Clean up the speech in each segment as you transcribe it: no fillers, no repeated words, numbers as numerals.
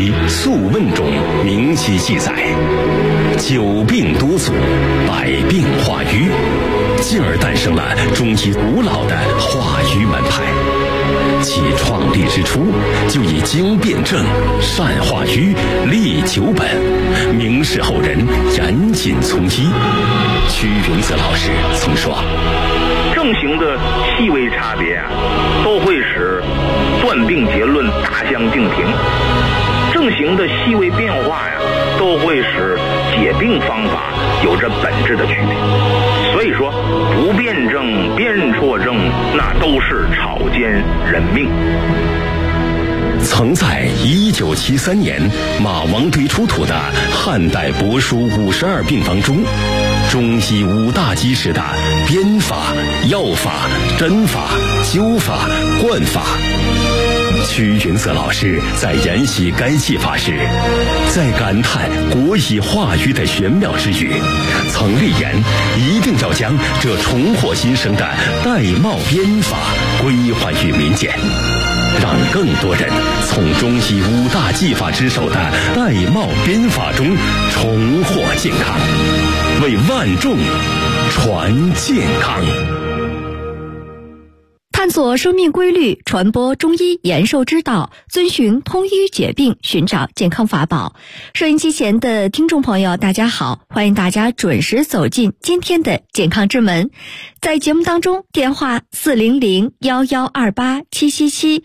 医素问》中明晰记载，久病多阻，百病化瘀，进而诞生了中医古老的化瘀门派。其创立之初，就以经辨证、善化瘀、利久本，明示后人严谨从医。屈云泽老师曾说， 症型的细微差别都会使断病结论大相径庭；症型的细微变化都会使解病方法有着本质的区别。所以说，不辩证、辨错症，那都是草菅人命。 曾在1973年马王堆出土的汉代帛书52病方中，中医5大基石的编法、药法、针法、灸法、灌法。屈云泽老师在研习该技法时，在感叹国医化瘀的玄妙之余，曾立言一定要将这重获新生的玳瑁编法归还于民间，让更多人从中医5大技法之首的玳瑁编法中重获健康，为万众传健康。 探索生命规律，传播中医延寿之道，遵循通医解病，寻找健康法宝。收音机前的听众朋友，大家好，欢迎大家准时走进今天的健康之门。在节目当中，电话400-1128-777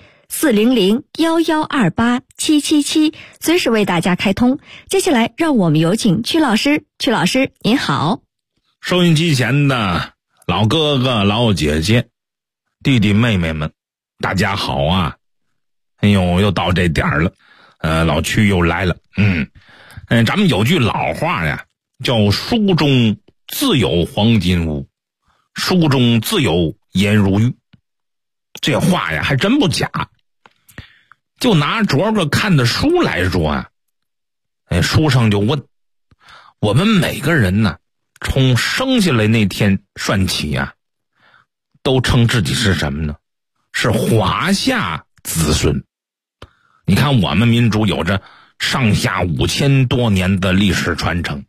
400-1128-777，随时为大家开通。接下来让我们有请曲老师。曲老师您好。 收音机前的老哥哥老姐姐弟弟妹妹们，大家好啊！哎呦，又到这点儿了，老曲又来了。咱们有句老话呀，叫书中自有黄金屋，书中自有颜如玉。这话呀还真不假。就拿昨个看的书来说啊，书上就问我们每个人呢，从生下来那天算起啊，都称自己是什么呢？是华夏子孙。你看我们民族有着上下5000多年的历史传承。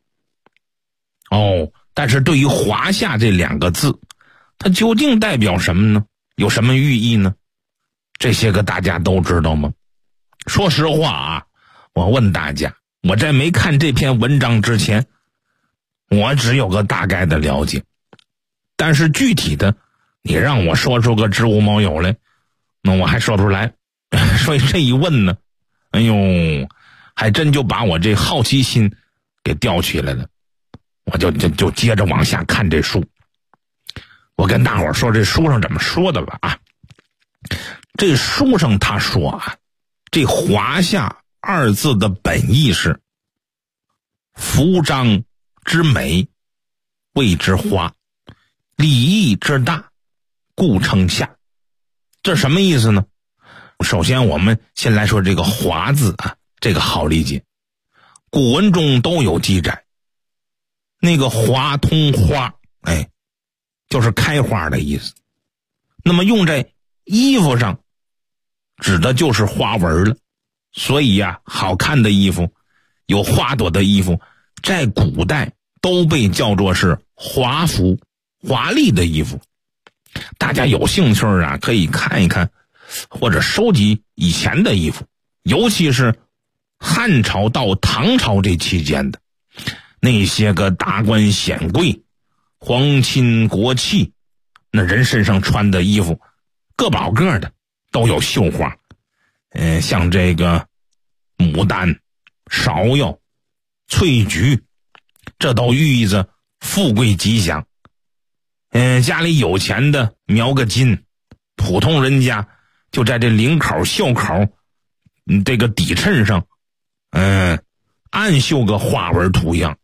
但是对于华夏这2个字，它究竟代表什么呢？有什么寓意呢？这些个大家都知道吗？说实话啊，我问大家，我在没看这篇文章之前，我只有个大概的了解。但是具体的，你让我说出个知无卯有来，那我还说不出来。所以这一问呢，哎呦，还真就把我这好奇心给吊起来了。我就接着往下看这书。我跟大伙儿说这书上怎么说的吧啊。这书上他说啊，这华夏2字的本意是服章之美，谓之华，礼义之大，故称夏。这什么意思呢？首先我们先来说这个华字啊，这个好理解。古文中都有记载，那个华通花，就是开花的意思。那么用在衣服上，指的就是花纹了。所以啊，好看的衣服，有花朵的衣服，在古代都被叫做是华服，华丽的衣服。大家有兴趣啊，可以看一看，或者收集以前的衣服，尤其是汉朝到唐朝这期间的那些个达官显贵、皇亲国戚，那人身上穿的衣服个宝个的都有绣花。像这个牡丹、芍药、翠菊，这都寓意着富贵吉祥。家里有钱的描个金，普通人家就在这领口、袖口这个底衬上暗绣个花纹图样。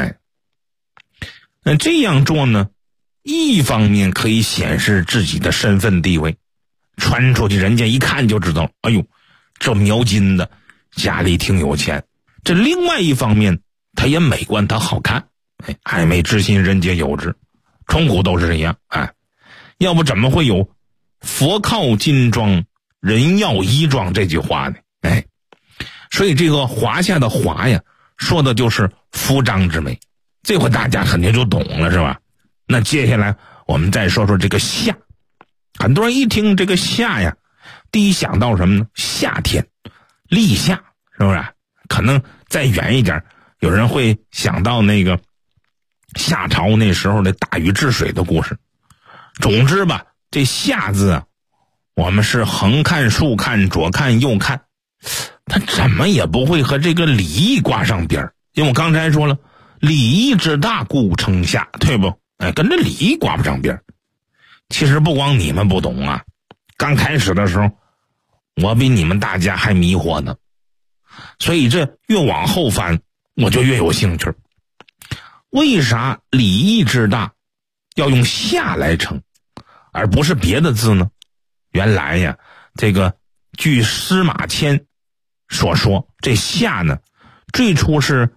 这样做呢，一方面可以显示自己的身份地位，穿出去人家一看就知道，哎呦，这描金的家里挺有钱。这另外一方面它也美观，它好看。爱美之心人皆有之，从古都是这样。要不怎么会有佛靠金装，人要衣装这句话呢？ 所以这个华夏的华呀，说的就是夫张之美，这回大家肯定就懂了，是吧？那接下来我们再说说这个夏。很多人一听这个夏呀，第一想到什么呢？夏天，立夏，是不是？可能再远一点，有人会想到那个夏朝那时候的大禹治水的故事。总之吧，这夏字啊，我们是横看竖看左看右看，它怎么也不会和这个礼义挂上边儿，因为我刚才说了，礼义之大故称夏，对不？跟这礼义挂不上边儿。其实不光你们不懂啊，刚开始的时候我比你们大家还迷惑呢，所以这越往后翻我就越有兴趣。为啥礼义之大要用夏来称而不是别的字呢？原来呀，这个据司马迁所说，这夏呢最初是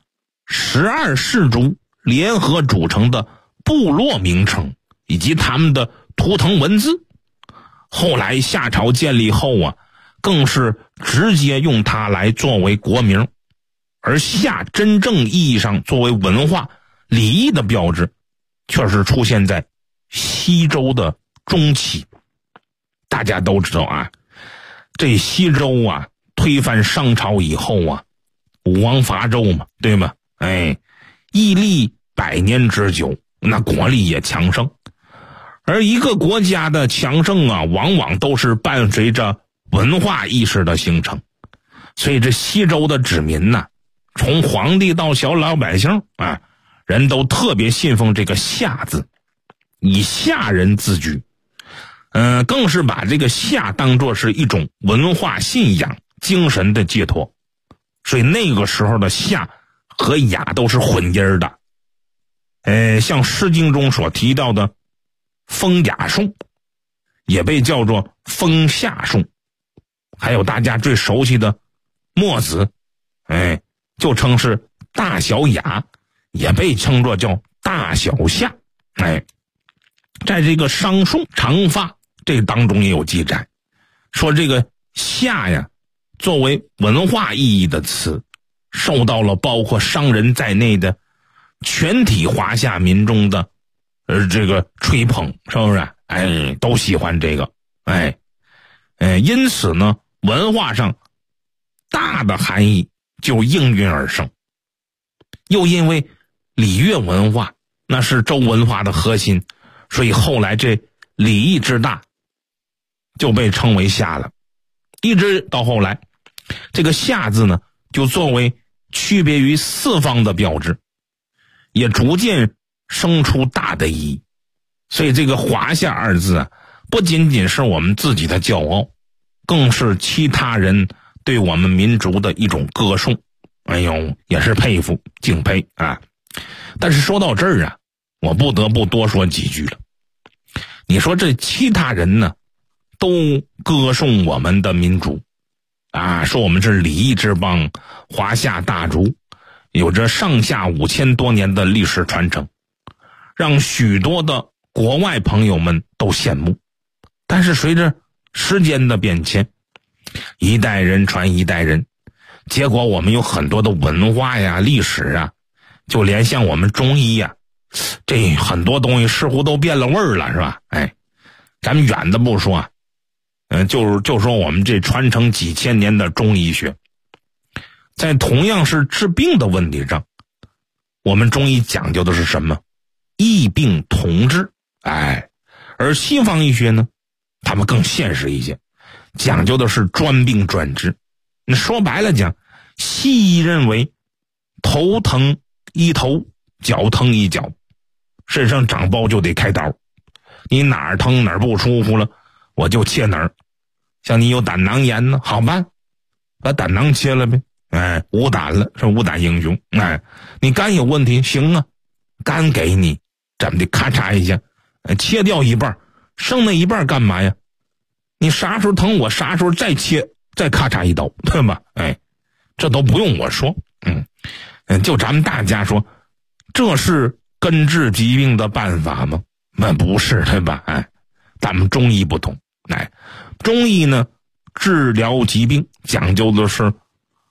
12氏族联合组成的部落名称以及他们的图腾文字，后来夏朝建立后啊，更是直接用它来作为国名，而夏真正意义上作为文化礼义的标志，却是出现在西周的中期。大家都知道啊，这西周啊推翻商朝以后啊，武王伐纣嘛，对吧？屹立100年之久，那国力也强盛。而一个国家的强盛啊，往往都是伴随着文化意识的形成。所以这西周的子民呢，从皇帝到小老百姓啊，人都特别信奉这个夏字，以夏人自居。更是把这个夏当作是一种文化信仰精神的寄托。所以那个时候的夏和雅都是混音的。像诗经中所提到的风雅颂，也被叫做风夏颂。还有大家最熟悉的墨子，就称是大小雅，也被称作叫大小夏。在这个商颂长发这当中也有记载，说这个夏呀，作为文化意义的词，受到了包括商人在内的全体华夏民众的这个吹捧，是不是？都喜欢这个。因此呢，文化上大的含义就应运而生。又因为礼乐文化那是周文化的核心，所以后来这礼义之大就被称为夏了。一直到后来，这个夏字呢，就作为区别于四方的标志，也逐渐生出大的意义。所以这个华夏二字啊，不仅仅是我们自己的骄傲，更是其他人对我们民族的一种歌颂。也是佩服敬佩啊。但是说到这儿啊，我不得不多说几句了。你说这其他人呢，都歌颂我们的民族啊，说我们是礼义之邦，华夏大族，有着上下5000多年的历史传承，让许多的国外朋友们都羡慕。但是随着时间的变迁，一代人传一代人，结果我们有很多的文化呀、历史啊，就连像我们中医呀，这很多东西似乎都变了味儿了，是吧？咱们远的不说，就说我们这传承几千年的中医学，在同样是治病的问题上，我们中医讲究的是什么？异病同治。而西方医学呢，他们更现实一些，讲究的是专病专治。你说白了讲，西医认为头疼医头，脚疼医脚，身上长包就得开刀，你哪儿疼哪儿不舒服了，我就切哪儿。像你有胆囊炎呢，好办，把胆囊切了呗，无胆了，是无胆英雄。你肝有问题，行啊，肝给你，怎么的，咔嚓一下，切掉一半，剩那一半干嘛呀？你啥时候疼我啥时候再切，再咔嚓一刀，对吧？这都不用我说。就咱们大家说，这是根治疾病的办法吗？那不是，对吧？咱们中医不同。中医呢，治疗疾病讲究的是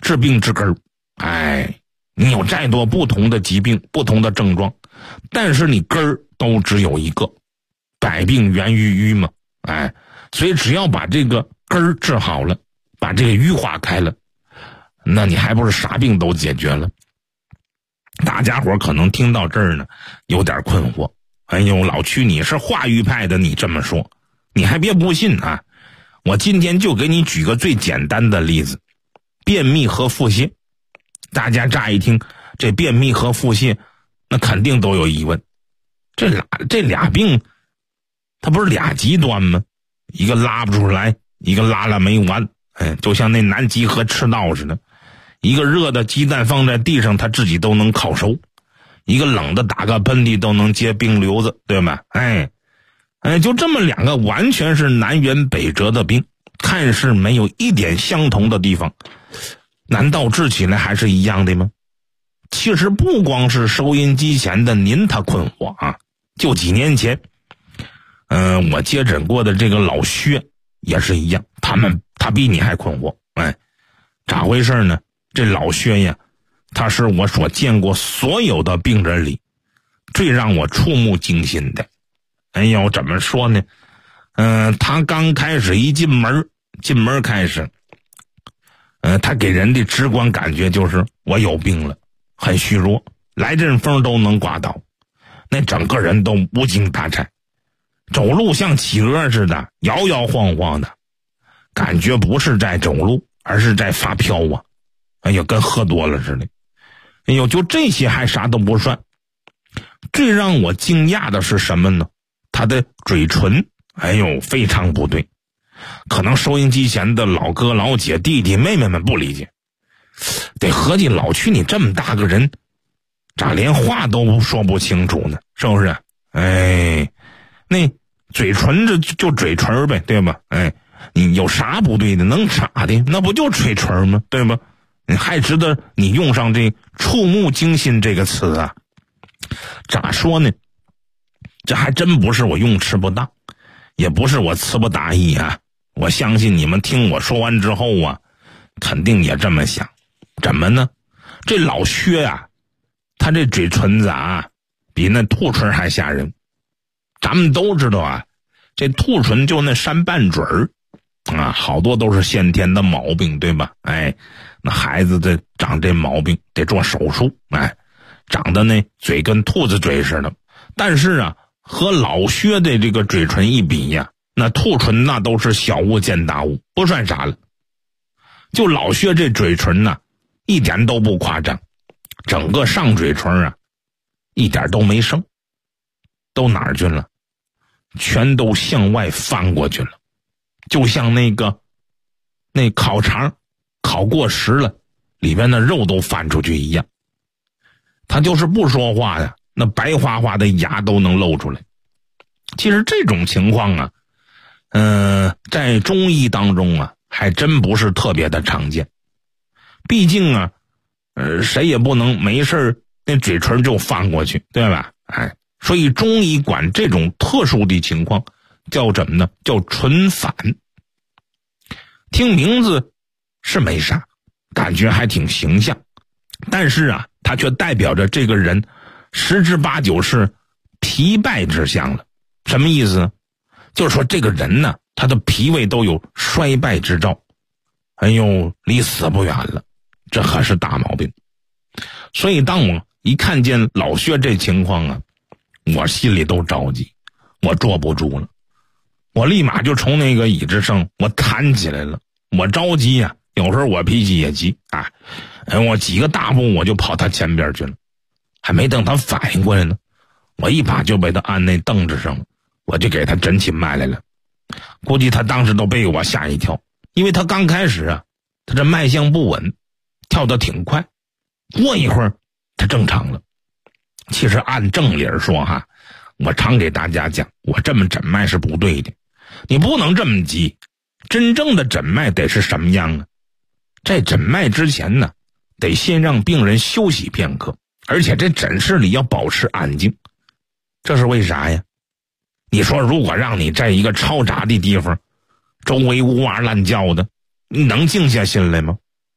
治病治根儿。你有再多不同的疾病，不同的症状，但是你根儿都只有一个，百病源于瘀嘛。所以只要把这个根儿治好了，把这个瘀化开了，那你还不是啥病都解决了？大家伙可能听到这儿呢，有点困惑。老曲，你是化瘀派的，你这么说，你还别不信啊！我今天就给你举个最简单的例子，便秘和腹泻。大家乍一听这便秘和腹泻，那肯定都有疑问。这俩病，它不是俩极端吗？一个拉不出来，一个拉了没完。就像那南极和赤道似的，一个热的鸡蛋放在地上，它自己都能烤熟；一个冷的打个喷嚏都能结冰瘤子，对吧？就这么两个完全是南辕北辙的病，看似没有一点相同的地方，难道治起来还是一样的吗？其实不光是收音机前的您他困惑啊，就几年前我接诊过的这个老薛也是一样，他比你还困惑。咋回事呢？这老薛呀，他是我所见过所有的病人里最让我触目惊心的。怎么说呢？他刚开始一进门开始，他给人的直观感觉就是我有病了，很虚弱，来阵风都能刮倒，那整个人都无精打采，走路像企鹅似的，摇摇晃晃的，感觉不是在走路，而是在发飘啊！跟喝多了似的。就这些还啥都不算，最让我惊讶的是什么呢？他的嘴唇，非常不对。可能收音机前的老哥、老姐、弟弟、妹妹们不理解，得合计老曲你这么大个人，咋连话都说不清楚呢？是不是？那嘴唇就嘴唇呗，对吧？你有啥不对的？能咋的？那不就嘴唇吗？对吧？还值得你用上这触目惊心这个词啊？咋说呢？这还真不是我用词不当，也不是我词不达意啊。我相信你们听我说完之后啊，肯定也这么想。怎么呢？这老薛啊，他这嘴唇子啊，比那兔唇还吓人。咱们都知道啊，这兔唇就那3瓣嘴儿啊，好多都是先天的毛病，对吧？那孩子这长这毛病得做手术，长得那嘴跟兔子嘴似的。但是啊，和老薛的这个嘴唇一比呀，那兔唇那都是小巫见大巫，不算啥了。就老薛这嘴唇呢，一点都不夸张，整个上嘴唇啊，一点都没剩，都哪儿去了？全都向外翻过去了，就像那烤肠烤过时了，里边的肉都翻出去一样。他就是不说话呀，那白花花的牙都能露出来。其实这种情况啊，在中医当中啊，还真不是特别的常见。毕竟啊，谁也不能没事那嘴唇就翻过去，对吧？所以中医管这种特殊的情况叫什么呢？叫唇反。听名字是没啥，感觉还挺形象，但是啊，它却代表着这个人10之8九是疲败之象了。什么意思？就是说这个人呢，他的脾胃都有衰败之兆，离死不远了，这可是大毛病。所以当我一看见老薛这情况啊，我心里都着急，我坐不住了，我立马就从那个椅子上我弹起来了。我着急呀，有时候我脾气也急啊，我几个大步我就跑他前边去了，还没等他反应过来呢，我一把就被他按那凳子上了，我就给他诊起脉来了。估计他当时都被我吓一跳，因为他刚开始啊，他这脉象不稳，跳得挺快，过一会儿他正常了。其实按正理说哈，我常给大家讲，我这么诊脉是不对的，你不能这么急。真正的诊脉得是什么样啊？在诊脉之前呢，得先让病人休息片刻，而且这诊室里要保持安静。这是为啥呀？你说如果让你在一个嘈杂的地方，周围呜哇乱叫的，你能静下心来吗？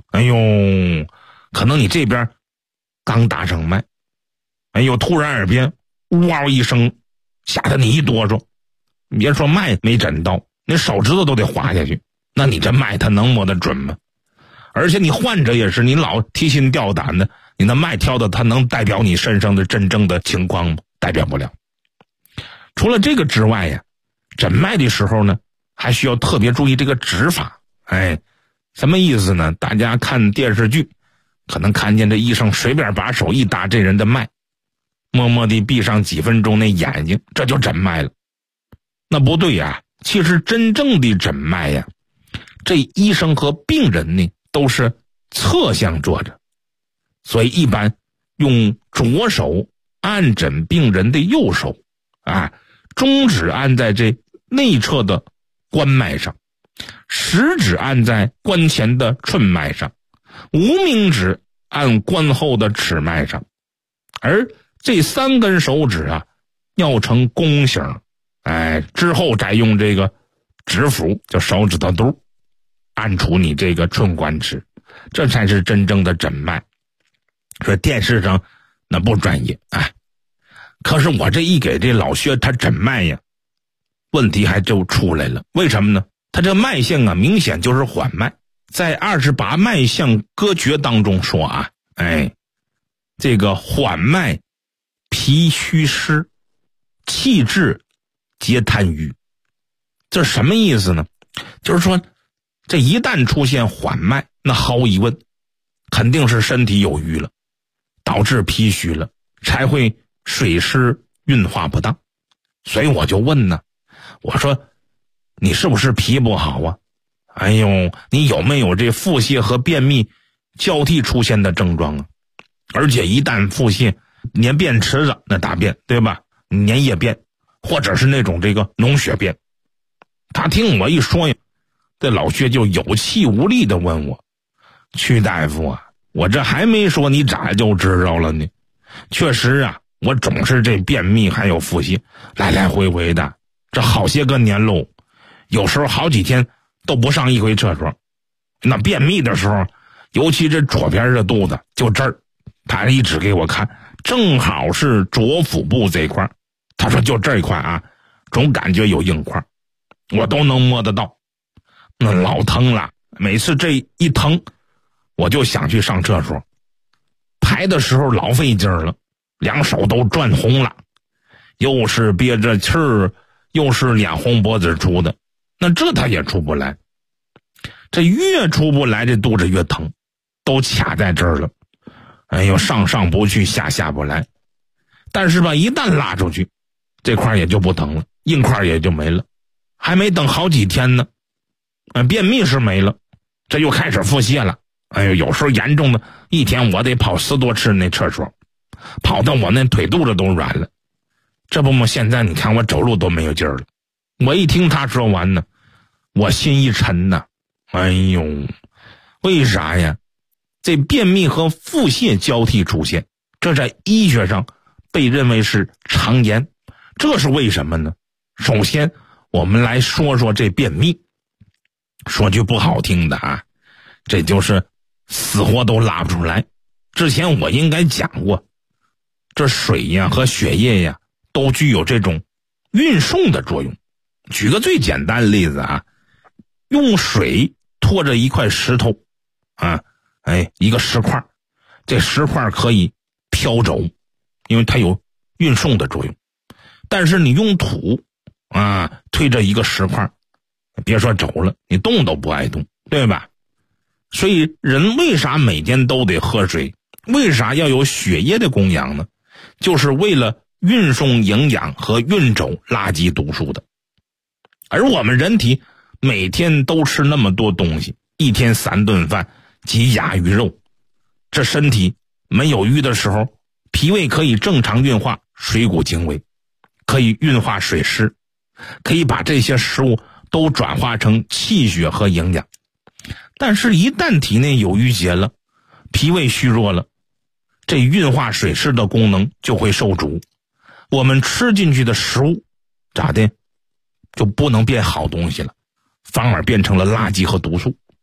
哎呦，可能你这边刚打上脉，哎呦，突然耳边哇一声，吓得你一哆嗦，你别说脉没诊到，你手指头都得滑下去，那你这脉它能摸得准吗？而且你患者也是，你老提心吊胆的，你那脉跳的它能代表你身上的真正的情况吗？代表不了。除了这个之外呀，诊脉的时候呢，还需要特别注意这个指法。什么意思呢？大家看电视剧可能看见这医生随便把手一搭这人的脉，默默地闭上几分钟那眼睛，这就诊脉了。那不对呀，其实真正的诊脉呀，这医生和病人呢都是侧向坐着，所以一般用左手按诊病人的右手，中指按在这内侧的关脉上，食指按在关前的寸脉上，无名指按关后的尺脉上，而这3根手指要成弓形，之后再用这个指腹，就手指头肚按出你这个寸关尺，这才是真正的诊脉。说电视上那不专业，可是我这一给这老薛他诊脉呀，问题还就出来了。为什么呢？他这脉象明显就是缓脉。在28脉象歌诀当中说这个缓脉脾虚湿，气滞皆痰瘀。这什么意思呢？就是说这一旦出现缓脉，那毫无疑问肯定是身体有瘀了，导致脾虚了，才会水湿运化不当。所以我就问呢，我说你是不是脾不好啊？哎呦，你有没有这腹泻和便秘交替出现的症状啊？而且一旦腹泻，粘便池子那大便，对吧？粘液便，或者是那种这个脓血便。他听我一说呀，这老薛就有气无力的问我，曲大夫啊，我这还没说你咋就知道了呢？确实我总是这便秘还有腹泻，来来回回的，这好些个年喽，有时候好几天都不上一回厕所。那便秘的时候，尤其这左边的肚子，就这儿，他一指给我看，正好是左腹部这一块，他说就这一块总感觉有硬块，我都能摸得到，那老疼了。每次这一疼，我就想去上厕所，排的时候老费劲了，两手都转红了，又是憋着气儿，又是脸红脖子出的，那这他也出不来。这越出不来，这肚子越疼，都卡在这儿了。哎呦，上不去，下不来。但是吧，一旦拉出去，这块也就不疼了，硬块也就没了。还没等好几天呢，便秘是没了，这又开始腹泻了。哎呦，有时候严重的，一天我得跑10多次那厕所，跑到我那腿肚子都软了。这不嘛，现在你看我走路都没有劲儿了。我一听他说完呢，我心一沉呐。哎呦，为啥呀？这便秘和腹泻交替出现，这在医学上被认为是常言。这是为什么呢？首先我们来说说这便秘。说句不好听的这就是死活都拉不出来。之前我应该讲过，这水呀和血液呀都具有这种运送的作用。举个最简单的例子用水拖着一块石头一个石块，这石块可以飘走，因为它有运送的作用。但是你用土推着一个石块，别说走了，你动都不爱动，对吧？所以人为啥每天都得喝水？为啥要有血液的供养呢？就是为了运送营养和运走垃圾毒素的。而我们人体每天都吃那么多东西，一天3顿饭鸡鸭鱼肉，这身体没有瘀的时候，脾胃可以正常运化水谷精微，可以运化水湿，可以把这些食物都转化成气血和营养。但是一旦体内有淤结了，脾胃虚弱了，这运化水湿的功能就会受阻，我们吃进去的食物咋的就不能变好东西了，反而变成了垃圾和毒素。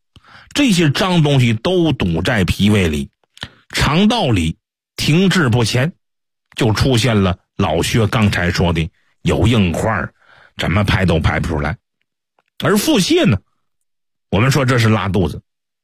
这些脏东西都堵在脾胃里，肠道里停滞不前，就出现了老薛刚才说的有硬块，怎么排都排不出来。而腹泻呢，我们说这是拉肚子，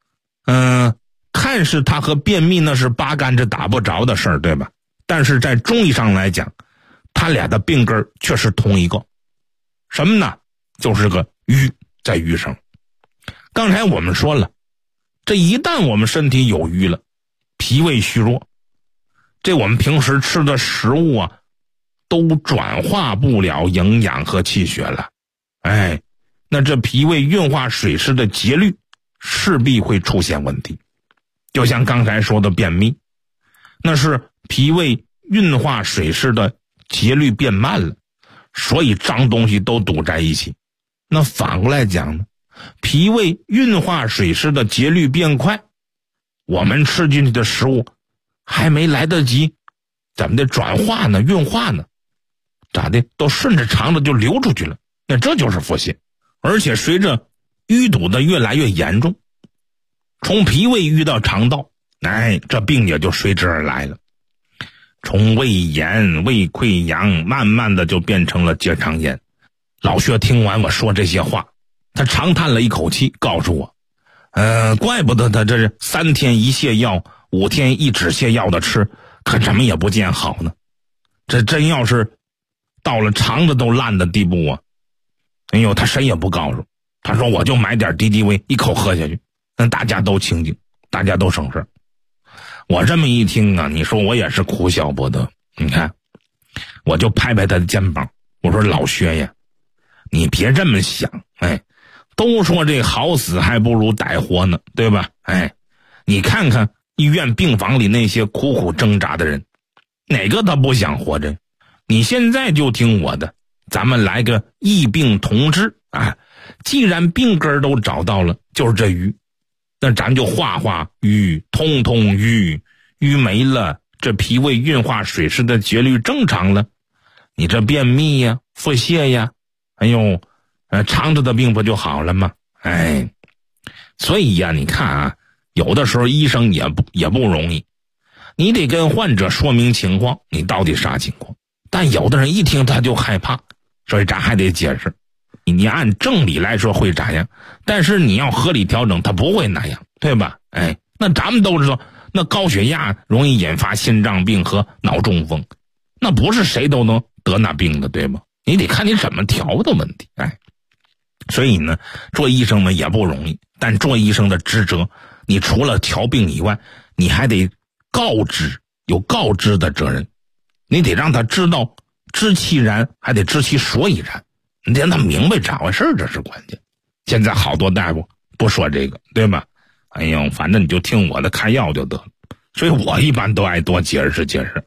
看似它和便秘那是八竿子打不着的事儿，对吧？但是在中医上来讲，它俩的病根却是同一个，什么呢？就是个瘀，在瘀上。刚才我们说了，这一旦我们身体有瘀了，脾胃虚弱，这我们平时吃的食物啊，都转化不了营养和气血了。那这脾胃运化水湿的节律势必会出现问题。就像刚才说的便秘，那是脾胃运化水湿的节律变慢了，所以脏东西都堵在一起。那反过来讲呢，脾胃运化水湿的节律变快，我们吃进去的食物还没来得及怎么的转化呢，运化呢，咋的都顺着肠子就流出去了，那这就是腹泻。而且随着淤堵的越来越严重，从脾胃淤到肠道，这病也就随之而来了。从胃炎、胃溃疡慢慢的就变成了结肠炎。老薛听完我说这些话，他长叹了一口气，告诉我怪不得他这是3天一泻药5天一止泻药的吃，可怎么也不见好呢。这真要是到了肠子都烂的地步啊，他谁也不告诉，他说我就买点敌敌畏，一口喝下去，让大家都清静，大家都省事。我这么一听啊，你说我也是哭笑不得。你看，我就拍拍他的肩膀，我说老薛呀，你别这么想，都说这好死还不如歹活呢，对吧？你看看医院病房里那些苦苦挣扎的人，哪个他不想活着？你现在就听我的，咱们来个异病同治啊！既然病根都找到了，就是这瘀，那咱就化瘀，通瘀，瘀没了，这脾胃运化水湿的节律正常了，你这便秘呀、腹泻呀，肠子的病不就好了吗？所以呀，你看啊，有的时候医生也不容易，你得跟患者说明情况，你到底啥情况。但有的人一听他就害怕，所以咱还得解释。你按正理来说会咋样，但是你要合理调整，他不会那样，对吧？那咱们都知道，那高血压容易引发心脏病和脑中风，那不是谁都能得那病的，对吗？你得看你怎么调的问题。所以呢，做医生们也不容易，但做医生的职责，你除了调病以外，你还得告知，有告知的责任。你得让他知道知其然，还得知其所以然，你得让他明白咋回事，这是关键。现在好多大夫不说这个，对吧？反正你就听我的，开药就得了。所以我一般都爱多解释解释。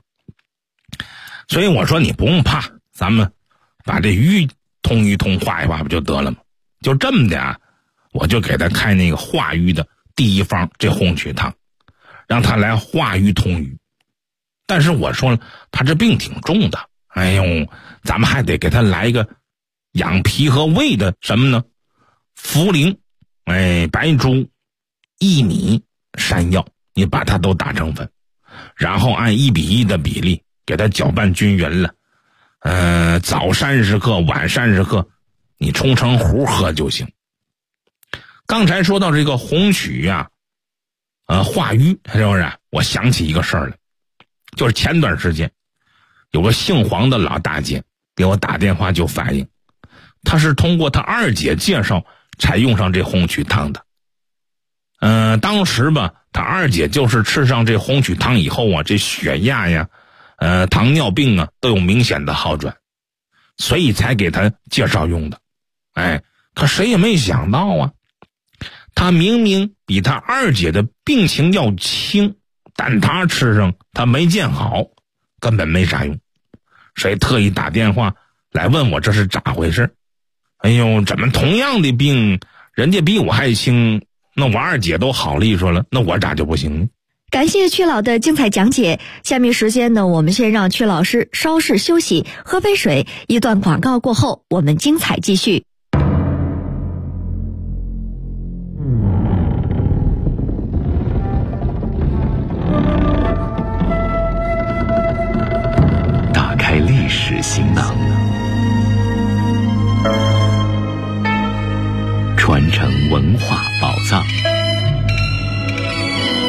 所以我说你不用怕，咱们把这瘀通一通，化一化不就得了吗？就这么的啊，我就给他开那个化瘀的第一方，这红曲汤，让他来化瘀通瘀。但是我说了，他这病挺重的，咱们还得给他来一个养脾和胃的什么呢？茯苓、白术、薏米、山药，你把它都打成粉，然后按1:1的比例给它搅拌均匀了。早30克，晚30克，你冲成糊喝就行。刚才说到这个红曲啊，化瘀，是不是？我想起一个事儿来，就是前段时间有个姓黄的老大姐给我打电话就反映，她是通过她二姐介绍才用上这红曲汤的。当时吧，她二姐就是吃上这红曲汤以后啊，这血压呀、糖尿病啊都有明显的好转，所以才给她介绍用的。可谁也没想到啊，她明明比她二姐的病情要轻，但她吃上她没见好，根本没啥用。所以特意打电话来问我这是咋回事。怎么同样的病，人家比我还轻，那我二姐都好利索了，那我咋就不行呢？ 感谢曲老的精彩讲解。下面时间呢，我们先让曲老师稍事休息，喝杯水。一段广告过后，我们精彩继续。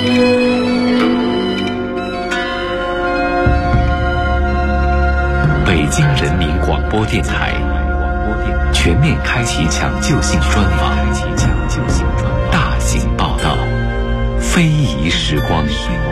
北京人民广播电台全面开启抢救性专访，大型报道，非遗时光。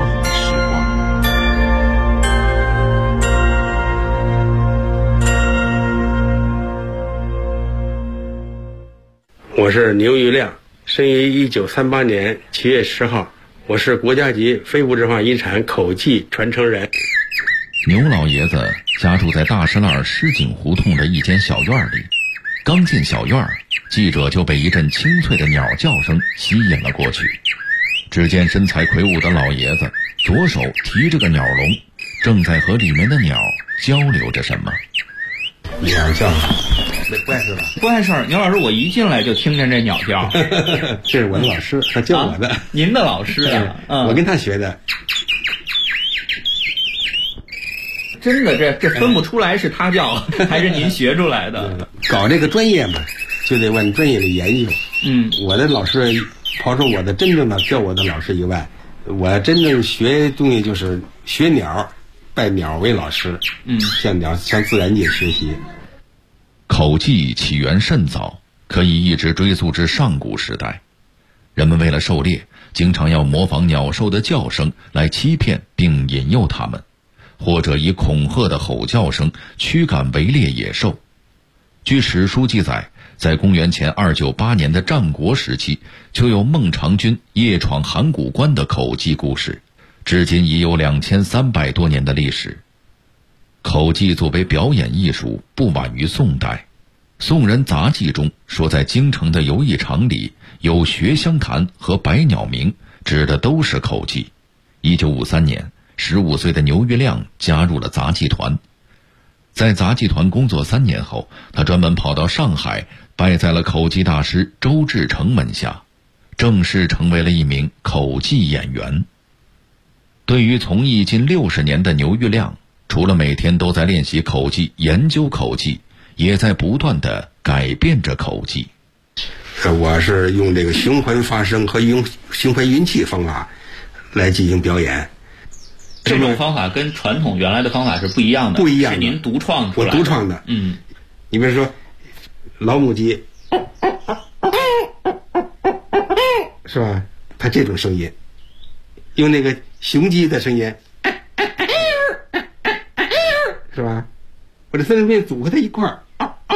我是牛玉亮，生于1938年7月10号，我是国家级非物质文化遗产口技传承人。 牛老爷子家住在大石栏石井胡同的一间小院里，刚进小院，记者就被一阵清脆的鸟叫声吸引了过去。只见身材魁梧的老爷子左手提着个鸟笼，正在和里面的鸟交流着什么。 鸟叫，不碍事吧？ 不碍事。牛老师，我一进来就听见这鸟叫。 这是我的老师，他教我的。 您的老师啊？ 我跟他学的。 真的，这分不出来是他教还是您学出来的。 搞这个专业嘛，就得问专业的研究。我的老师，刨出我的真正的教我的老师以外，我真正学东西就是学鸟，拜鸟为老师。向自然界学习。 口技起源甚早，可以一直追溯至上古时代。人们为了狩猎，经常要模仿鸟兽的叫声来欺骗并引诱它们，或者以恐吓的吼叫声驱赶围猎野兽。据史书记载，在公元前298年的战国时期，就有孟尝君夜闯函谷关的口技故事，至今已有2300多年的历史。口技作为表演艺术，不晚于宋代。宋人杂记中说，在京城的游艺场里有学香坛和百鸟鸣，指的都是口技。1953年，15岁的牛玉亮加入了杂技团。在杂技团工作3年后，他专门跑到上海，拜在了口技大师周志成门下，正式成为了一名口技演员。对于从艺近60年的牛玉亮，除了每天都在练习口技、研究口技，也在不断地改变着口技。 我是用这个循环发声和用循环运气方法来进行表演。 这种方法跟传统原来的方法是不一样的， 不一样的， 是您独创出来的。 我独创的。你比如说老母鸡，是吧？它这种声音，用那个雄鸡的声音，是吧？我这3种声音组合在一块儿，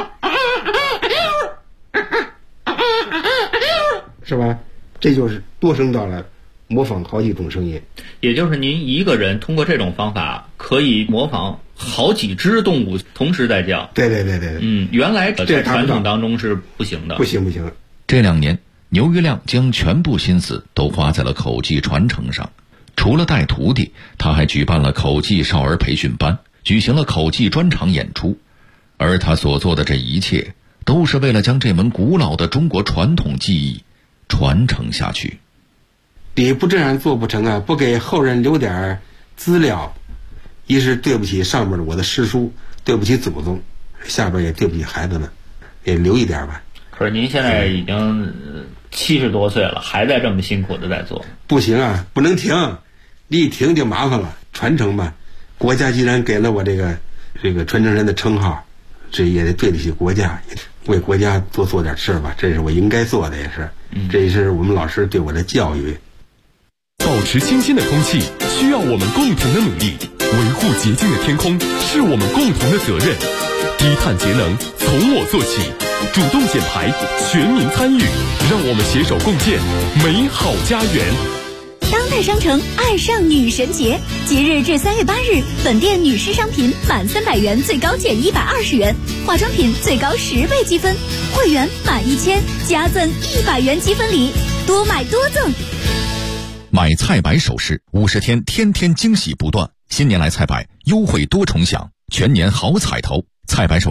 是吧？这就是多声道了，模仿好几种声音。 也就是您一个人通过这种方法可以模仿好几只动物同时在叫。 对。 原来在传统当中是不行的。 不行。 这2年，牛玉亮将全部心思都花在了口技传承上。除了带徒弟，他还举办了口技少儿培训班，举行了口技专场演出。而他所做的这一切，都是为了将这门古老的中国传统技艺传承下去。 你不这样做不成啊！不给后人留点资料，一是对不起上面的我的师叔，对不起祖宗，下边也对不起孩子们，也留一点吧。 可是您现在已经70多岁了，还在这么辛苦的在做。 不行啊，不能停，你一停就麻烦了。传承吧，国家既然给了我这个传承人的称号，这也得对得起国家，为国家做点事吧，这是我应该做的，也是。这也是我们老师对我的教育。 保持清新的空气需要我们共同的努力，维护洁净的天空是我们共同的责任。低碳节能从我做起，主动减排，全民参与，让我们携手共建美好家园。 当代商城爱上女神节，即日至3月8日，本店女士商品满300元最高减120元，化妆品最高10倍积分，会员满1000加赠100元积分礼，多买多赠。 买菜百首饰50天，天天惊喜不断。新年来菜百，优惠多重享，全年好彩头。菜百首